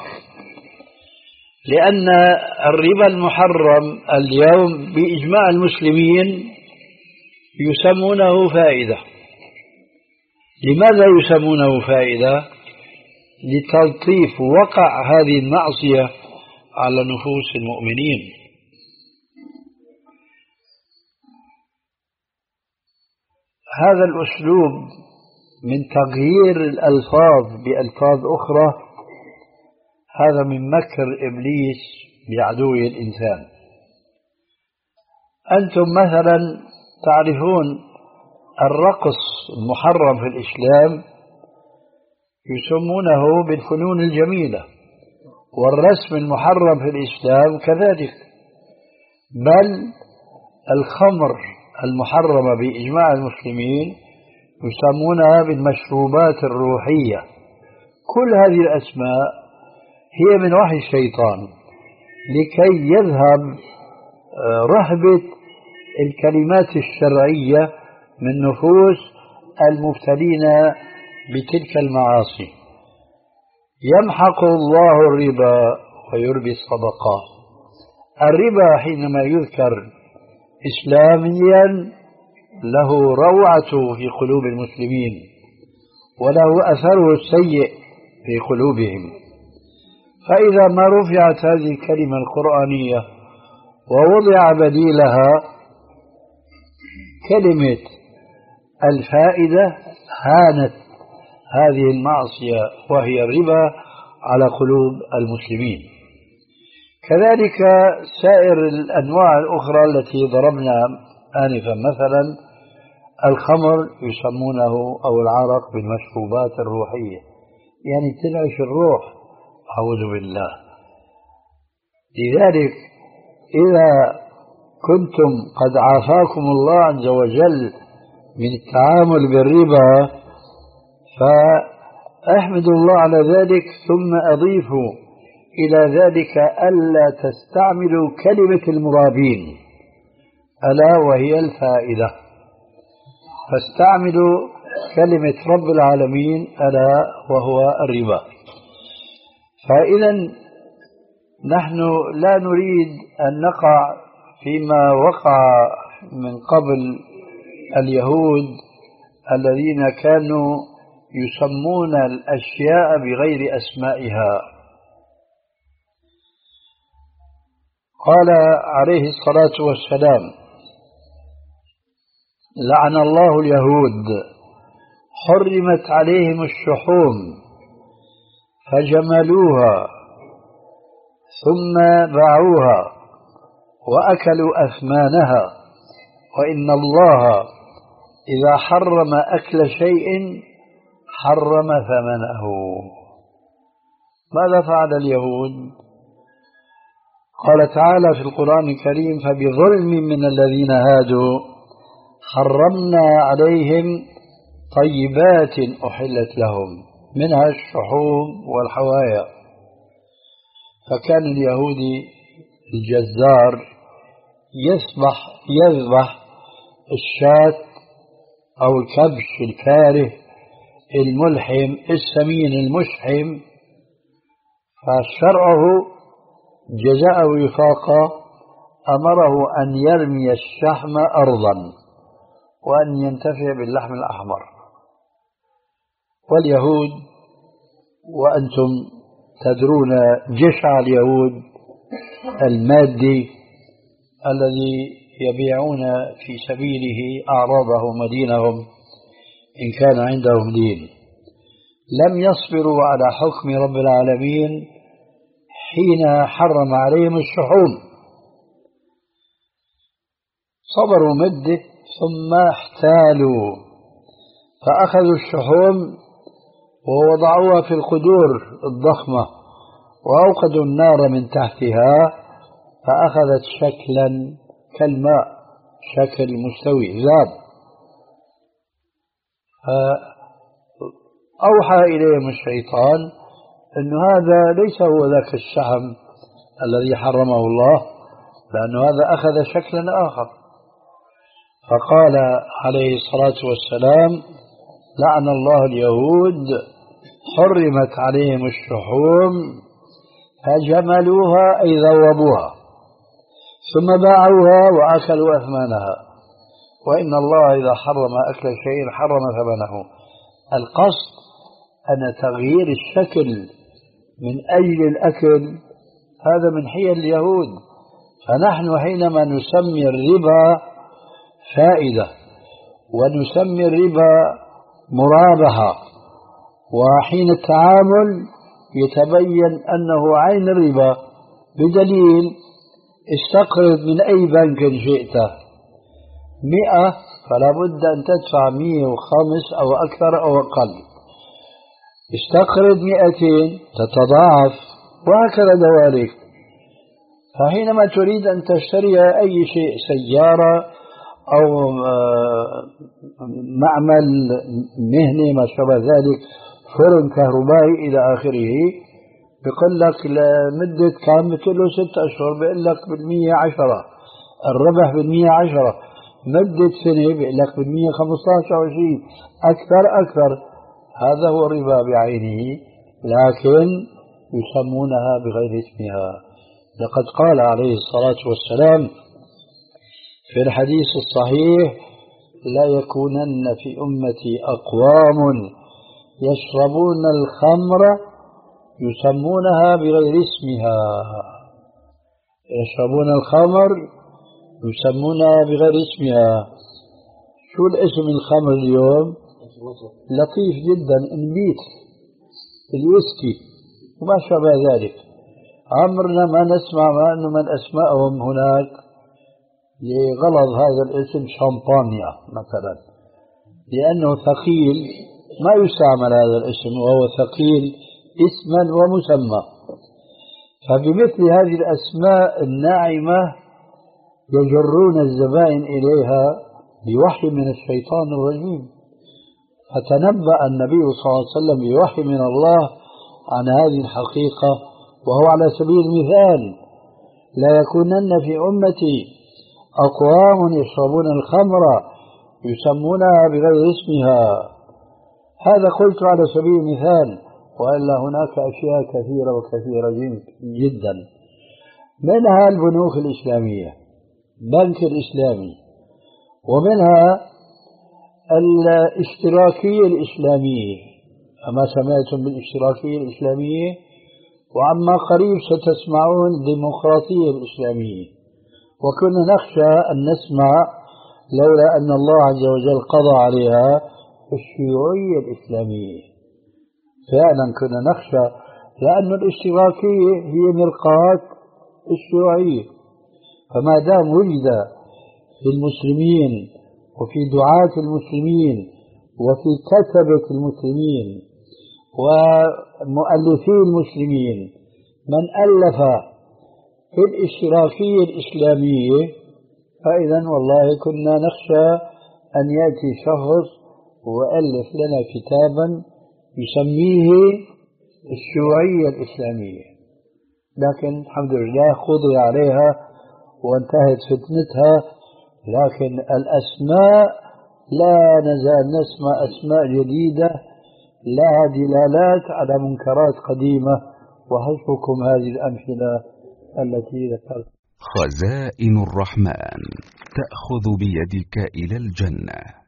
لأن الربا المحرم اليوم بإجماع المسلمين يسمونه فائدة. لماذا يسمونه فائدة؟ لتلطيف وقع هذه المعصية على نفوس المؤمنين. هذا الأسلوب من تغيير الألفاظ بألفاظ أخرى هذا من مكر إبليس بعدو الإنسان. أنتم مثلا تعرفون الرقص المحرم في الإسلام يسمونه بالفنون الجميلة، والرسم المحرم في الإسلام كذلك، بل الخمر المحرمة بإجماع المسلمين يسمونها بالمشروبات الروحية. كل هذه الأسماء هي من وحي الشيطان لكي يذهب رهبة الكلمات الشرعية من نفوس المبتلين بتلك المعاصي. يمحق الله الربا ويربي الصدقات. الربا حينما يذكر إسلاميا له روعته في قلوب المسلمين وله أثره السيء في قلوبهم، فإذا ما رفعت هذه الكلمة القرآنية ووضع بديلها كلمة الفائدة هانت هذه المعصية وهي الربا على قلوب المسلمين. كذلك سائر الأنواع الأخرى التي ضربنا آنفا، مثلا الخمر يسمونه أو العرق بالمشروبات الروحية، يعني تنعش الروح، أعوذ بالله. لذلك إذا كنتم قد عافاكم الله عز وجل من التعامل بالربا فأحمدوا الله على ذلك، ثم أضيفوا إلى ذلك ألا تستعملوا كلمة المرابين ألا وهي الفائدة، فاستعملوا كلمة رب العالمين ألا وهو الربا. فإذا نحن لا نريد أن نقع فيما وقع من قبل اليهود الذين كانوا يسمون الأشياء بغير أسمائها. قال عليه الصلاة والسلام: لعن الله اليهود حرمت عليهم الشحوم فجملوها ثم باعوها وأكلوا أثمانها، وإن الله إذا حرم أكل شيء حرم ثمنه. ماذا فعل اليهود؟ قال تعالى في القرآن الكريم: فبظلم من الذين هادوا حرمنا عليهم طيبات أحلت لهم منها الشحوم والحوايا. فكان اليهودي الجزار يذبح يذبح الشاة أو الكبش الفاره الملحم السمين المشحم، فشرعه جزاء وفاقا أمره أن يرمي الشحم أرضا وأن ينتفع باللحم الأحمر. واليهود وأنتم تدرون جشع اليهود المادي الذي يبيعون في سبيله أعراضهم ودينهم إن كان عندهم دين، لم يصبروا على حكم رب العالمين حين حرم عليهم الشحوم، صبروا مدة ثم احتالوا فأخذوا الشحوم ووضعوها في القدور الضخمة وأوقدوا النار من تحتها فأخذت شكلا كالماء، شكل مستوي ذاب. فأوحى إليهم الشيطان أن هذا ليس هو ذاك الشحم الذي حرمه الله، لأن هذا أخذ شكلا آخر. فقال عليه الصلاة والسلام: لعن الله اليهود حرمت عليهم الشحوم فجملوها أي ذوبوها ثم باعوها وأكلوا أثمانها، وإن الله إذا حرم أكل شيء حرم ثمنه. القصد أن تغيير الشكل من أجل الأكل هذا من حيل اليهود. فنحن حينما نسمي الربا فائدة ونسمي الربا مرابحة، وحين التعامل يتبين أنه عين الربا، بدليل استقرض من أي بنك شئته مئة فلا بد أن تدفع مئة وخمس أو أكثر أو أقل، استقرض مئتين تتضاعف، وهكذا دواليك. فحينما تريد أن تشتري أي شيء، سيارة أو معمل مهني ما شابه ذلك، فرن كهربائي إلى آخره، بيقول لك لمدة كام؟ بتقول له ست أشهر، بيقول لك بالمية عشرة، الربح بالمية عشرة. مدة سنة بيقول لك بالمية خمسة عشر أو عشرين أكثر أكثر، هذا هو الربا بعينه، لكن يسمونها بغير اسمها. لقد قال عليه الصلاة والسلام في الحديث الصحيح: لا يكونن في أمتي أقوام يشربون الخمر يسمونها بغير اسمها. يشربون الخمر يسمونها بغير اسمها. شو الاسم الخمر اليوم؟ لطيف جدا، البيت، الويسكي وما شابه ذلك. عمرنا ما نسمع ما أنه من أسمائهم هناك لغلظ هذا الاسم شامبانيا مثلا، لأنه ثقيل، ما يستعمل هذا الاسم وهو ثقيل اسما ومسمى. فبمثل هذه الأسماء الناعمة يجرون الزبائن إليها بوحي من الشيطان الرجيم. فتنبأ النبي صلى الله عليه وسلم بوحي من الله عن هذه الحقيقة، وهو على سبيل المثال: لا يكونن في أمتي أقوام يشربون الخمر يسمونها بغير اسمها. هذا قلت على سبيل المثال، وإلا هناك أشياء كثيرة وكثيرة جدا، منها البنوك الإسلامية، بنك الإسلامي، ومنها الاشتراكية الإسلامية، أما سمعتم بالاشتراكية الإسلامية؟ وعما قريب ستسمعون الديمقراطية الإسلامية. وكنا نخشى أن نسمع، لولا أن الله عز وجل قضى عليها، الشيوعية الإسلامية. فعلا كنا نخشى، لأن الاشتراكية هي مرقاة الشيوعية. فما دام وجد في المسلمين وفي دعاة المسلمين وفي كتبة المسلمين ومؤلفي المسلمين من ألف في الاشتراكية الإسلامية، فإذا والله كنا نخشى أن يأتي شخص وألف لنا كتابا يسميه الشيوعية الإسلامية. لكن الحمد لله قضي عليها وانتهت فتنتها. لكن الأسماء لا نزال نسمع أسماء جديدة لها دلالات على منكرات قديمة، وحسبكم هذه الأمثلة التي ذكرت. خزائن الرحمن تأخذ بيدك إلى الجنة.